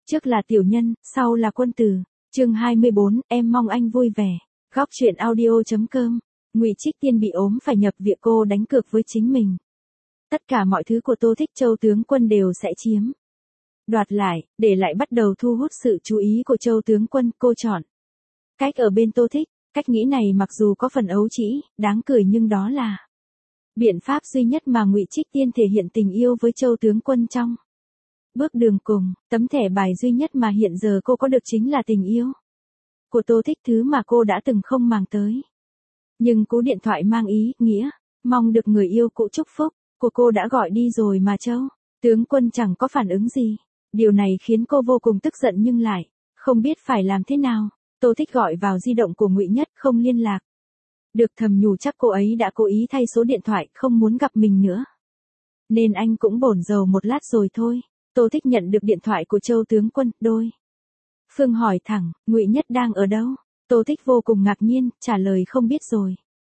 Trước là tiểu nhân, sau là quân tử. Chương 24, em mong anh vui vẻ. Góc truyện audio.com. Ngụy Trích Tiên bị ốm phải nhập viện, cô đánh cược với chính mình. Tất cả mọi thứ của Tô Thích Châu tướng quân đều sẽ chiếm đoạt lại, để lại bắt đầu thu hút sự chú ý của Châu tướng quân. Cô chọn cách ở bên Tô Thích. Cách nghĩ này mặc dù có phần ấu trĩ, đáng cười, nhưng đó là biện pháp duy nhất mà Ngụy Trích Tiên thể hiện tình yêu với Châu tướng quân trong bước đường cùng. Tấm thẻ bài duy nhất mà hiện giờ cô có được chính là tình yêu của Tô Thích, thứ mà cô đã từng không màng tới. Nhưng cú điện thoại mang ý nghĩa mong được người yêu cũ chúc phúc của cô đã gọi đi rồi mà Châu tướng quân chẳng có phản ứng gì. Điều này khiến cô vô cùng tức giận nhưng lại không biết phải làm thế nào. Tô Thích gọi vào di động của Ngụy Nhất, không liên lạc được, thầm nhủ chắc cô ấy đã cố ý thay số điện thoại, không muốn gặp mình nữa. Nên anh cũng bổn rầu một lát rồi thôi. Tô Thích nhận được điện thoại của Châu tướng quân, đối phương hỏi thẳng, Ngụy Nhất đang ở đâu? Tô Thích vô cùng ngạc nhiên, trả lời không biết rồi.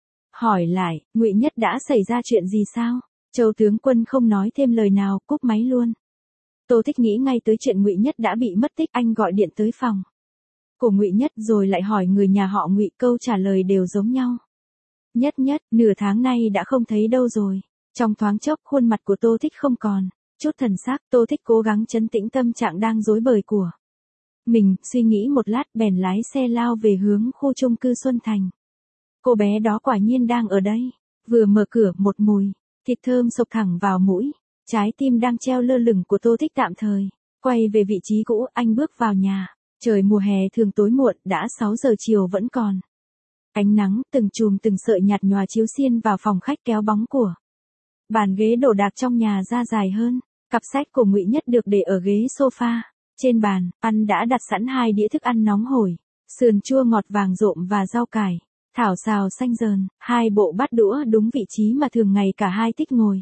Hỏi lại, Ngụy Nhất đã xảy ra chuyện gì sao? Châu tướng quân không nói thêm lời nào, cúp máy luôn. Tô Thích nghĩ ngay tới chuyện Ngụy Nhất đã bị mất tích. Anh gọi điện tới phòng của Ngụy Nhất rồi lại hỏi người nhà họ Ngụy, câu trả lời đều giống nhau. Nhất, nửa tháng nay đã không thấy đâu rồi. Trong thoáng chốc, khuôn mặt của Tô Thích không còn chút thần sắc. Tô Thích cố gắng trấn tĩnh tâm trạng đang rối bời của mình, suy nghĩ một lát bèn lái xe lao về hướng khu chung cư Xuân Thành. Cô bé đó quả nhiên đang ở đây. Vừa mở cửa, một mùi thịt thơm xộc thẳng vào mũi. Trái tim đang treo lơ lửng của Tô Thích tạm thời quay về vị trí cũ. Anh bước vào nhà. Trời mùa hè thường tối muộn, đã 6 giờ chiều vẫn còn ánh nắng, từng chùm từng sợi nhạt nhòa chiếu xiên vào phòng khách, kéo bóng của bàn ghế đồ đạc trong nhà ra dài hơn. Cặp sách của Ngụy Nhất được để ở ghế sofa. Trên bàn ăn đã đặt sẵn 2 đĩa thức ăn nóng hổi, sườn chua ngọt vàng rộm và rau cải, thảo xào xanh dờn, 2 bộ bát đũa đúng vị trí mà thường ngày cả hai thích ngồi.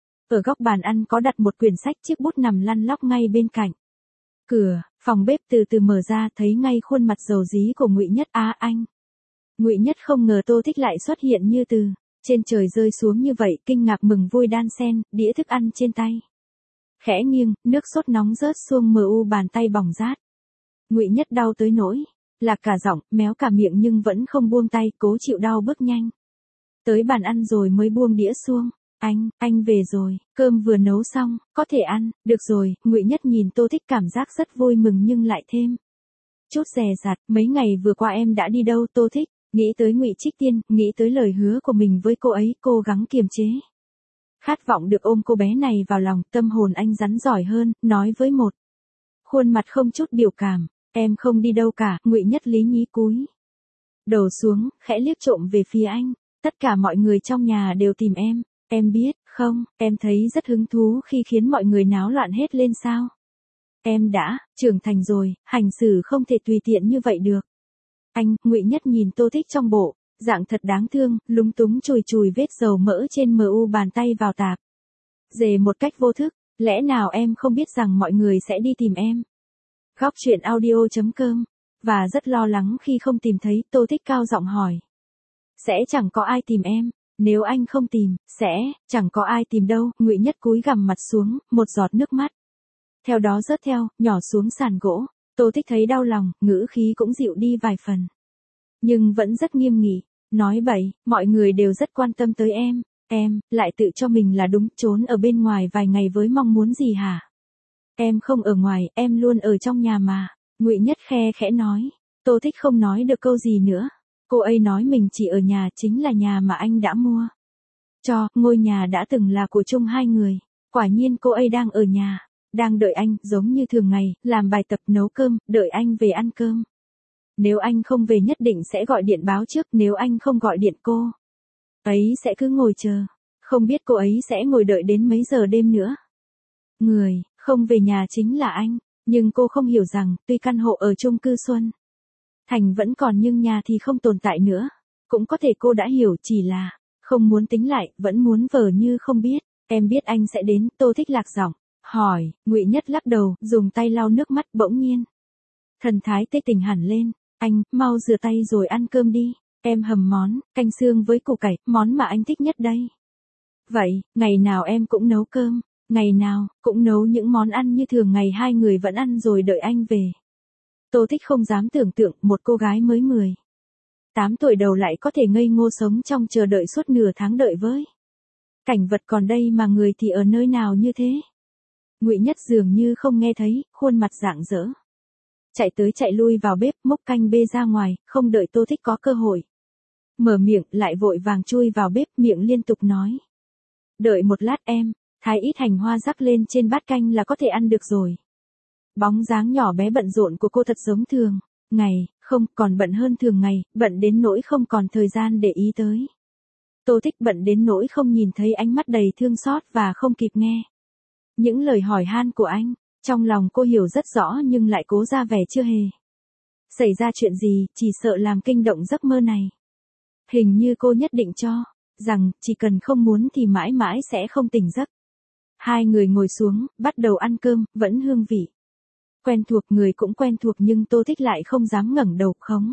Ở góc bàn ăn có đặt một quyển sách, chiếc bút nằm lăn lóc ngay bên cạnh. Cửa phòng bếp từ từ mở ra, thấy ngay khuôn mặt dầu dí của Ngụy Nhất. À anh. Ngụy Nhất không ngờ Tô Thích lại xuất hiện như từ trên trời rơi xuống như vậy, kinh ngạc mừng vui đan xen, đĩa thức ăn trên tay khẽ nghiêng, nước sốt nóng rớt xuống bàn tay bỏng rát. Ngụy Nhất đau tới nỗi lạc cả giọng, méo cả miệng nhưng vẫn không buông tay, cố chịu đau bước nhanh tới bàn ăn rồi mới buông đĩa xuống. Anh về rồi, cơm vừa nấu xong, có thể ăn được rồi. Ngụy Nhất nhìn Tô Thích, cảm giác rất vui mừng nhưng lại thêm chút dè dặt. Mấy ngày vừa qua em đã đi đâu? Tô Thích nghĩ tới Ngụy Trích Tiên, nghĩ tới lời hứa của mình với cô ấy, cố gắng kiềm chế khát vọng được ôm cô bé này vào lòng. Tâm hồn anh rắn giỏi hơn, nói với một khuôn mặt không chút biểu cảm, em không đi đâu cả. Ngụy Nhất lý nhí cúi đầu xuống, khẽ liếc trộm về phía anh. Tất cả mọi người trong nhà đều tìm em biết không? Em thấy rất hứng thú khi khiến mọi người náo loạn hết lên sao? Em đã trưởng thành rồi, hành xử không thể tùy tiện như vậy được. Anh. Ngụy Nhất nhìn Tô Thích trong bộ dạng thật đáng thương, lúng túng chùi chùi vết dầu mỡ trên bàn tay vào tạp dề một cách vô thức. Lẽ nào em không biết rằng mọi người sẽ đi tìm em? Góc truyện audio.com. Và rất lo lắng khi không tìm thấy, Tô Thích cao giọng hỏi. Sẽ chẳng có ai tìm em. Nếu anh không tìm, sẽ chẳng có ai tìm đâu. Ngụy Nhất cúi gằm mặt xuống, một giọt nước mắt theo đó rớt theo, nhỏ xuống sàn gỗ. Tô Thích thấy đau lòng, ngữ khí cũng dịu đi vài phần. Nhưng vẫn rất nghiêm nghị, nói bậy, mọi người đều rất quan tâm tới em lại tự cho mình là đúng, trốn ở bên ngoài vài ngày với mong muốn gì hả? Em không ở ngoài, em luôn ở trong nhà mà. Ngụy Nhất khe khẽ nói. Tô Thích không nói được câu gì nữa. Cô ấy nói mình chỉ ở nhà, chính là nhà mà anh đã mua cho, ngôi nhà đã từng là của chung hai người. Quả nhiên cô ấy đang ở nhà, đang đợi anh, giống như thường ngày, làm bài tập, nấu cơm, đợi anh về ăn cơm. Nếu anh không về nhất định sẽ gọi điện báo trước, nếu anh không gọi điện cô ấy sẽ cứ ngồi chờ. Không biết cô ấy sẽ ngồi đợi đến mấy giờ đêm nữa. Người không về nhà chính là anh, nhưng cô không hiểu rằng, tuy căn hộ ở chung cư Xuân Thành vẫn còn nhưng nhà thì không tồn tại nữa. Cũng có thể cô đã hiểu, chỉ là không muốn tính lại, vẫn muốn vờ như không biết. Em biết anh sẽ đến. Tô Thích lạc giọng hỏi. Ngụy Nhất lắc đầu, dùng tay lau nước mắt. Bỗng nhiên thần thái tê tỉnh hẳn lên. Anh, mau rửa tay rồi ăn cơm đi. Em hầm món canh xương với củ cải, món mà anh thích nhất đây. Vậy, ngày nào em cũng nấu cơm. Ngày nào, cũng nấu những món ăn như thường ngày hai người vẫn ăn rồi đợi anh về. Tô Thích không dám tưởng tượng một cô gái mới 18 tuổi đầu lại có thể ngây ngô sống trong chờ đợi suốt nửa tháng đợi với. Cảnh vật còn đây mà người thì ở nơi nào như thế. Ngụy Nhất dường như không nghe thấy, khuôn mặt rạng rỡ. Chạy tới chạy lui vào bếp múc canh bê ra ngoài, không đợi Tô Thích có cơ hội. Mở miệng lại vội vàng chui vào bếp miệng liên tục nói. Đợi một lát em, thái ít hành hoa rắc lên trên bát canh là có thể ăn được rồi. Bóng dáng nhỏ bé bận rộn của cô thật giống thường ngày, không còn bận hơn thường ngày, bận đến nỗi không còn thời gian để ý tới. Tô Thích bận đến nỗi không nhìn thấy ánh mắt đầy thương xót và không kịp nghe những lời hỏi han của anh. Trong lòng cô hiểu rất rõ nhưng lại cố ra vẻ chưa hề xảy ra chuyện gì, chỉ sợ làm kinh động giấc mơ này. Hình như cô nhất định cho rằng chỉ cần không muốn thì mãi mãi sẽ không tỉnh giấc. Hai người ngồi xuống, bắt đầu ăn cơm, vẫn hương vị quen thuộc, người cũng quen thuộc nhưng Tô Thích lại không dám ngẩng đầu, không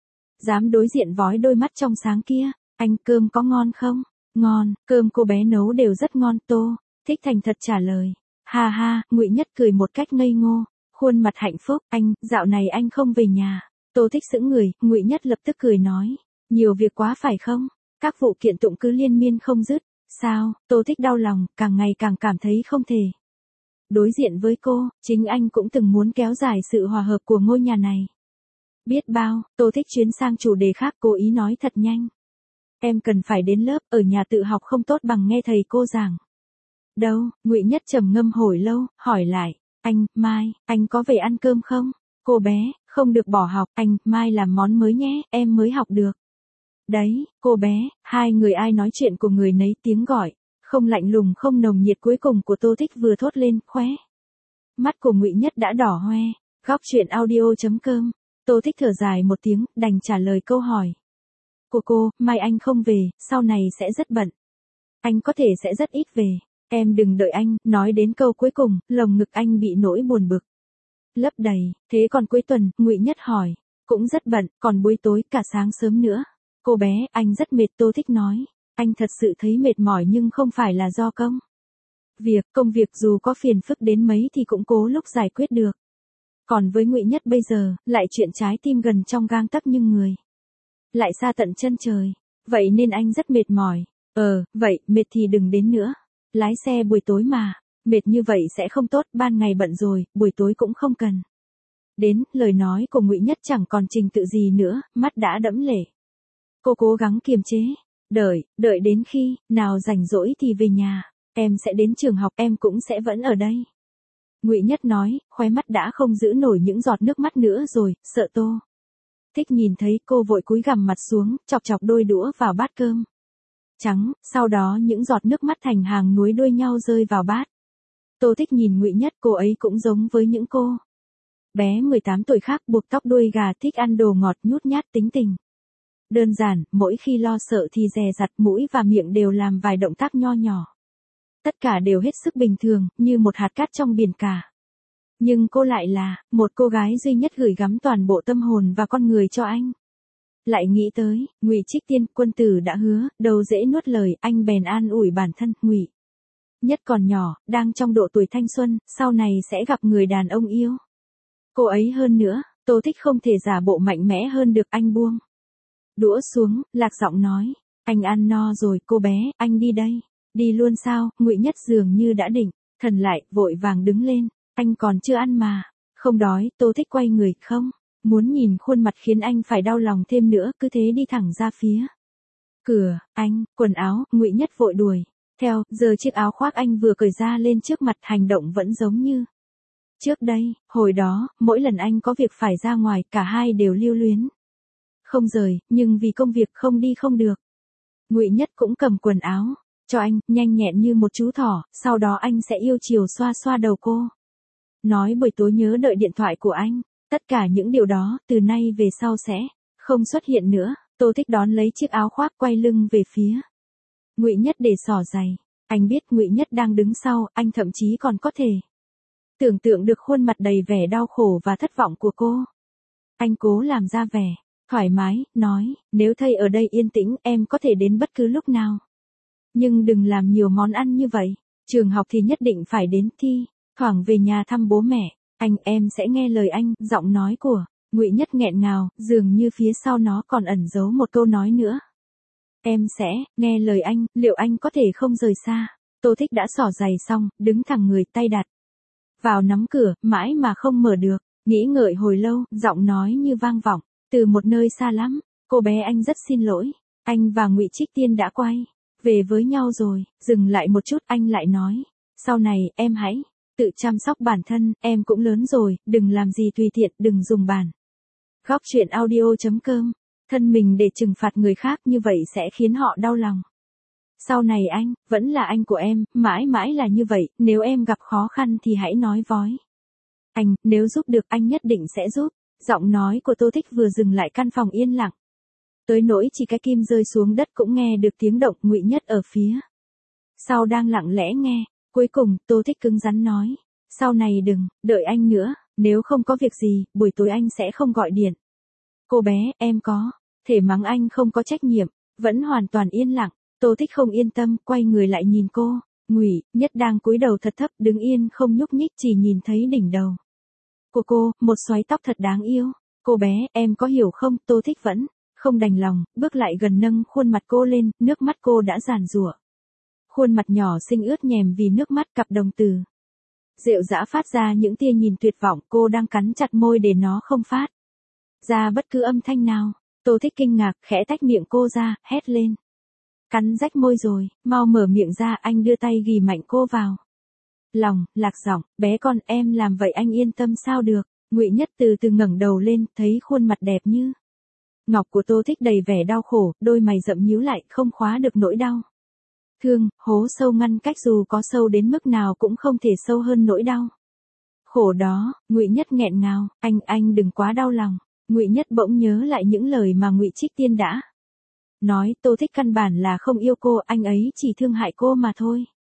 dám đối diện với đôi mắt trong sáng kia. Anh, cơm có ngon không? Ngon, cơm cô bé nấu đều rất ngon. Tô Thích thành thật trả lời. Ha ha, Ngụy Nhất cười một cách ngây ngô, khuôn mặt hạnh phúc. Anh, dạo này anh không về nhà. Tô Thích sững người, Ngụy Nhất lập tức cười nói. Nhiều việc quá phải không? Các vụ kiện tụng cứ liên miên không dứt. Sao? Tô Thích đau lòng, càng ngày càng cảm thấy không thể đối diện với cô. Chính anh cũng từng muốn kéo dài sự hòa hợp của ngôi nhà này. Biết bao. Tô Thích chuyển sang chủ đề khác, cố ý nói thật nhanh. Em cần phải đến lớp, ở nhà tự học không tốt bằng nghe thầy cô giảng. Đâu? Ngụy Nhất trầm ngâm hồi lâu, hỏi lại. Anh, mai, anh có về ăn cơm không? Cô bé, không được bỏ học. Anh, mai làm món mới nhé, em mới học được. Đấy, cô bé. Hai người ai nói chuyện của người nấy tiếng gọi, không lạnh lùng không nồng nhiệt cuối cùng của Tô Thích vừa thốt lên, khóe mắt của Ngụy Nhất đã đỏ hoe. Góc truyện audio.com. Tô Thích thở dài một tiếng, đành trả lời câu hỏi của cô. Mai anh không về, sau này sẽ rất bận. Anh có thể sẽ rất ít về. Em đừng đợi anh. Nói đến câu cuối cùng, lồng ngực anh bị nỗi buồn bực lấp đầy. Thế còn cuối tuần? Ngụy Nhất hỏi. Cũng rất bận, còn buổi tối cả sáng sớm nữa. Cô bé, anh rất mệt. Tô Thích nói. Anh thật sự thấy mệt mỏi nhưng không phải là do công việc dù có phiền phức đến mấy thì cũng cố lúc giải quyết được. Còn với Ngụy Nhất bây giờ, lại chuyện trái tim gần trong gang tấc nhưng người lại xa tận chân trời. Vậy nên anh rất mệt mỏi. Vậy, mệt thì đừng đến nữa. Lái xe buổi tối mà. Mệt như vậy sẽ không tốt, ban ngày bận rồi, buổi tối cũng không cần đến. Lời nói của Ngụy Nhất chẳng còn trình tự gì nữa, mắt đã đẫm lệ. Cô cố gắng kiềm chế. Đợi đến khi nào rảnh rỗi thì về nhà. Em sẽ đến trường học, em cũng sẽ vẫn ở đây. Ngụy Nhất nói, khóe mắt đã không giữ nổi những giọt nước mắt nữa rồi, sợ Tô Thích nhìn thấy, cô vội cúi gằm mặt xuống, chọc chọc đôi đũa vào bát cơm trắng, sau đó những giọt nước mắt thành hàng núi đuôi nhau rơi vào bát. Tô Thích nhìn Ngụy Nhất, cô ấy cũng giống với những cô bé 18 tuổi khác, buộc tóc đuôi gà, thích ăn đồ ngọt, nhút nhát, tính tình đơn giản, mỗi khi lo sợ thì dè dặt, mũi và miệng đều làm vài động tác nho nhỏ. Tất cả đều hết sức bình thường, như một hạt cát trong biển cả. Nhưng cô lại là một cô gái duy nhất gửi gắm toàn bộ tâm hồn và con người cho anh. Lại nghĩ tới, Ngụy Trích Tiên, quân tử đã hứa, đâu dễ nuốt lời, anh bèn an ủi bản thân. Ngụy Nhất còn nhỏ, đang trong độ tuổi thanh xuân, sau này sẽ gặp người đàn ông yêu cô ấy hơn nữa. Tô Thích không thể giả bộ mạnh mẽ hơn được. Anh buông đũa xuống, lạc giọng nói. Anh ăn no rồi. Cô bé, anh đi đây. Đi luôn sao? Ngụy Nhất dường như đã định thần lại, vội vàng đứng lên. Anh còn chưa ăn mà. Không đói. Tô Thích quay người, không muốn nhìn khuôn mặt khiến anh phải đau lòng thêm nữa, cứ thế đi thẳng ra phía cửa. Anh, quần áo. Ngụy Nhất vội đuổi theo, giờ chiếc áo khoác anh vừa cởi ra lên trước mặt, hành động vẫn giống như trước đây. Hồi đó, mỗi lần anh có việc phải ra ngoài, cả hai đều lưu luyến không rời, nhưng vì công việc không đi không được. Ngụy Nhất cũng cầm quần áo cho anh, nhanh nhẹn như một chú thỏ, sau đó anh sẽ yêu chiều xoa xoa đầu cô. Nói buổi tối nhớ đợi điện thoại của anh. Tất cả những điều đó, từ nay về sau sẽ không xuất hiện nữa. Tô Thích đón lấy chiếc áo khoác, quay lưng về phía Ngụy Nhất để xỏ giày. Anh biết Ngụy Nhất đang đứng sau, anh thậm chí còn có thể tưởng tượng được khuôn mặt đầy vẻ đau khổ và thất vọng của cô. Anh cố làm ra vẻ thoải mái, nói, nếu thầy ở đây yên tĩnh, em có thể đến bất cứ lúc nào. Nhưng đừng làm nhiều món ăn như vậy. Trường học thì nhất định phải đến thi, thoảng về nhà thăm bố mẹ, em sẽ nghe lời anh, giọng nói của Ngụy Nhất nghẹn ngào, dường như phía sau nó còn ẩn giấu một câu nói nữa. Em sẽ nghe lời anh, liệu anh có thể không rời xa? Tô Thích đã xỏ giày xong, đứng thẳng người, tay đặt vào nắm cửa, mãi mà không mở được, nghĩ ngợi hồi lâu, giọng nói như vang vọng từ một nơi xa lắm. Cô bé, anh rất xin lỗi, anh và Ngụy Trích Tiên đã quay về với nhau rồi. Dừng lại một chút, anh lại nói, sau này em hãy tự chăm sóc bản thân, em cũng lớn rồi, đừng làm gì tùy tiện, đừng dùng bản góc truyện audio.com thân mình để trừng phạt người khác, như vậy sẽ khiến họ đau lòng. Sau này anh vẫn là anh của em, mãi mãi là như vậy, nếu em gặp khó khăn thì hãy nói với anh, nếu giúp được anh nhất định sẽ giúp. Giọng nói của Tô Thích vừa dừng lại, căn phòng yên lặng, tới nỗi chỉ cái kim rơi xuống đất cũng nghe được tiếng động. Ngụy Nhất ở phía sau đang lặng lẽ nghe. Cuối cùng, Tô Thích cứng rắn nói, sau này đừng đợi anh nữa, nếu không có việc gì, buổi tối anh sẽ không gọi điện. Cô bé, em có thể mắng anh không có trách nhiệm. Vẫn hoàn toàn yên lặng. Tô Thích không yên tâm, quay người lại nhìn cô. Ngụy Nhất đang cúi đầu thật thấp, đứng yên không nhúc nhích, chỉ nhìn thấy đỉnh đầu của cô, một xoáy tóc thật đáng yêu. Cô bé, em có hiểu không? Tô Thích vẫn không đành lòng, bước lại gần nâng khuôn mặt cô lên, nước mắt cô đã giàn giụa. Khuôn mặt nhỏ xinh ướt nhèm vì nước mắt, cặp đồng tử rệu rã phát ra những tia nhìn tuyệt vọng. Cô đang cắn chặt môi để nó không phát ra bất cứ âm thanh nào. Tô Thích kinh ngạc, khẽ tách miệng cô ra, hét lên. Cắn rách môi rồi, mau mở miệng ra. Anh đưa tay ghì mạnh cô vào lòng, lạc giọng, bé con, em làm vậy anh yên tâm sao được. Ngụy Nhất từ từ ngẩng đầu lên, thấy khuôn mặt đẹp như ngọc của Tô Thích đầy vẻ đau khổ, đôi mày rậm nhíu lại, không khóa được nỗi đau thương. Hố sâu ngăn cách, dù có sâu đến mức nào cũng không thể sâu hơn nỗi đau khổ đó. Ngụy Nhất nghẹn ngào, anh đừng quá đau lòng. Ngụy Nhất bỗng nhớ lại những lời mà Ngụy Trích Tiên đã nói. Tô Thích căn bản là không yêu cô, anh ấy chỉ thương hại cô mà thôi.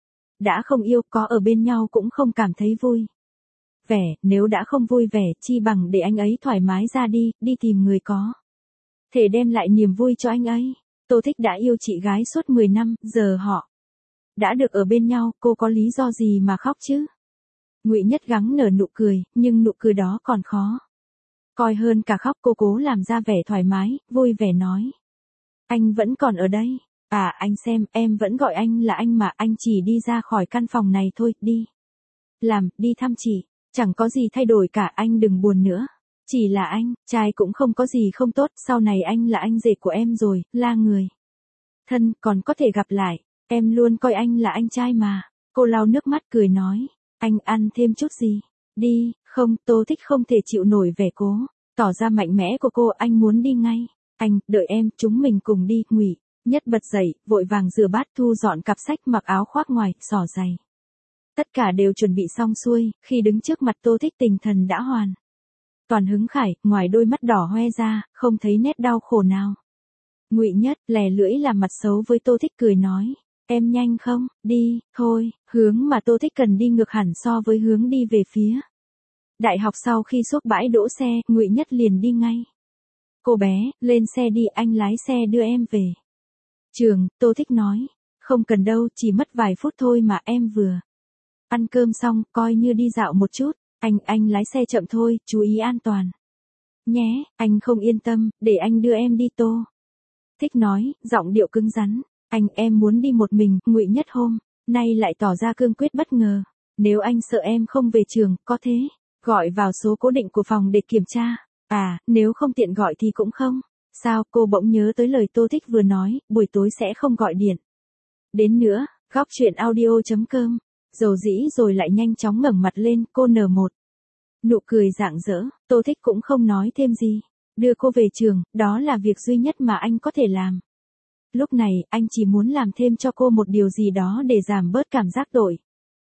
Đã không yêu, có ở bên nhau cũng không cảm thấy vui vẻ, nếu đã không vui vẻ, chi bằng để anh ấy thoải mái ra đi, đi tìm người có thể đem lại niềm vui cho anh ấy. Tô Thích đã yêu chị gái suốt 10 năm, giờ họ đã được ở bên nhau, cô có lý do gì mà khóc chứ? Ngụy Nhất gắng nở nụ cười, nhưng nụ cười đó còn khó coi hơn cả khóc. Cô cố làm ra vẻ thoải mái, vui vẻ nói. Anh vẫn còn ở đây. À, anh xem, em vẫn gọi anh là anh mà, anh chỉ đi ra khỏi căn phòng này thôi, đi làm, đi thăm chị. Chẳng có gì thay đổi cả, anh đừng buồn nữa. Chỉ là anh, trai cũng không có gì không tốt, sau này anh là anh rể của em rồi, là người thân, còn có thể gặp lại. Em luôn coi anh là anh trai mà. Cô lau nước mắt cười nói. Anh ăn thêm chút gì? Đi, không. Tô Thích không thể chịu nổi vẻ cố tỏ ra mạnh mẽ của cô, anh muốn đi ngay. Anh, đợi em, chúng mình cùng đi. Ngụy Nhất bật dậy, vội vàng rửa bát, thu dọn cặp sách, mặc áo khoác ngoài, xỏ giày. Tất cả đều chuẩn bị xong xuôi, khi đứng trước mặt Tô Thích tinh thần đã hoàn toàn hứng khởi, ngoài đôi mắt đỏ hoe ra, không thấy nét đau khổ nào. Ngụy Nhất lè lưỡi làm mặt xấu với Tô Thích, cười nói. Em nhanh không? Đi, thôi. Hướng mà Tô Thích cần đi ngược hẳn so với hướng đi về phía đại học. Sau khi xúc bãi đỗ xe, Ngụy Nhất liền đi ngay. Cô bé, lên xe đi, anh lái xe đưa em về trường. Tô Thích nói. Không cần đâu, chỉ mất vài phút thôi mà, em vừa ăn cơm xong, coi như đi dạo một chút. Anh lái xe chậm thôi, chú ý an toàn nhé. Anh không yên tâm, để anh đưa em đi. Tô Thích nói, giọng điệu cứng rắn. Em muốn đi một mình. Ngụy Nhất hôm nay lại tỏ ra cương quyết bất ngờ. Nếu anh sợ em không về trường, có thế gọi vào số cố định của phòng để kiểm tra. À, nếu không tiện gọi thì cũng không sao. Cô bỗng nhớ tới lời Tô Thích vừa nói, buổi tối sẽ không gọi điện đến nữa. Góc truyện audio.com dầu dĩ rồi lại nhanh chóng ngẩng mặt lên. Cô nở một nụ cười rạng rỡ. Tô Thích cũng không nói thêm gì, đưa cô về trường. Đó là việc duy nhất mà anh có thể làm. Lúc này, anh chỉ muốn làm thêm cho cô một điều gì đó để giảm bớt cảm giác tội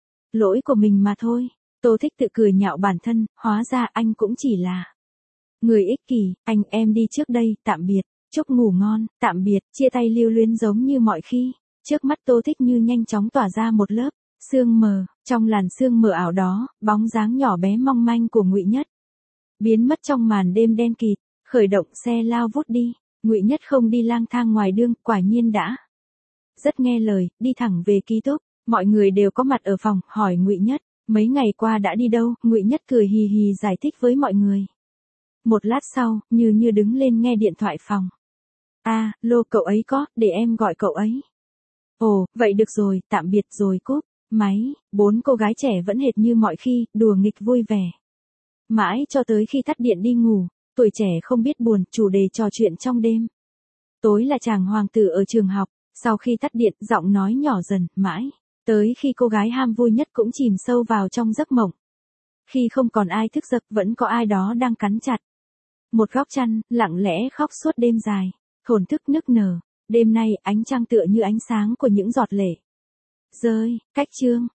lỗi của mình mà thôi. Tô Thích tự cười nhạo bản thân, hóa ra anh cũng chỉ là người ích kỷ. Em đi trước đây, tạm biệt. Chúc ngủ ngon, tạm biệt. Chia tay lưu luyến giống như mọi khi. Trước mắt Tô Thích như nhanh chóng tỏa ra một lớp sương mờ. Trong làn sương mờ ảo đó, bóng dáng nhỏ bé mong manh của Ngụy Nhất biến mất trong màn đêm đen kịt. Khởi động xe lao vút đi. Ngụy Nhất không đi lang thang ngoài đường, quả nhiên đã rất nghe lời, đi thẳng về ký túc. Mọi người đều có mặt ở phòng, hỏi Ngụy Nhất, mấy ngày qua đã đi đâu? Ngụy Nhất cười hì hì giải thích với mọi người. Một lát sau, Như đứng lên nghe điện thoại phòng. Lô cậu ấy có, để em gọi cậu ấy. Ồ, vậy được rồi, tạm biệt rồi cúp máy. 4 cô gái trẻ vẫn hệt như mọi khi, đùa nghịch vui vẻ. Mãi cho tới khi tắt điện đi ngủ, tuổi trẻ không biết buồn, chủ đề trò chuyện trong đêm. Tối là chàng hoàng tử ở trường học, sau khi tắt điện, giọng nói nhỏ dần, mãi. Tới khi cô gái ham vui nhất cũng chìm sâu vào trong giấc mộng. Khi không còn ai thức giấc, vẫn có ai đó đang cắn chặt một góc chăn, lặng lẽ khóc suốt đêm dài, thổn thức nức nở. Đêm nay, ánh trăng tựa như ánh sáng của những giọt lệ rơi. Cách chương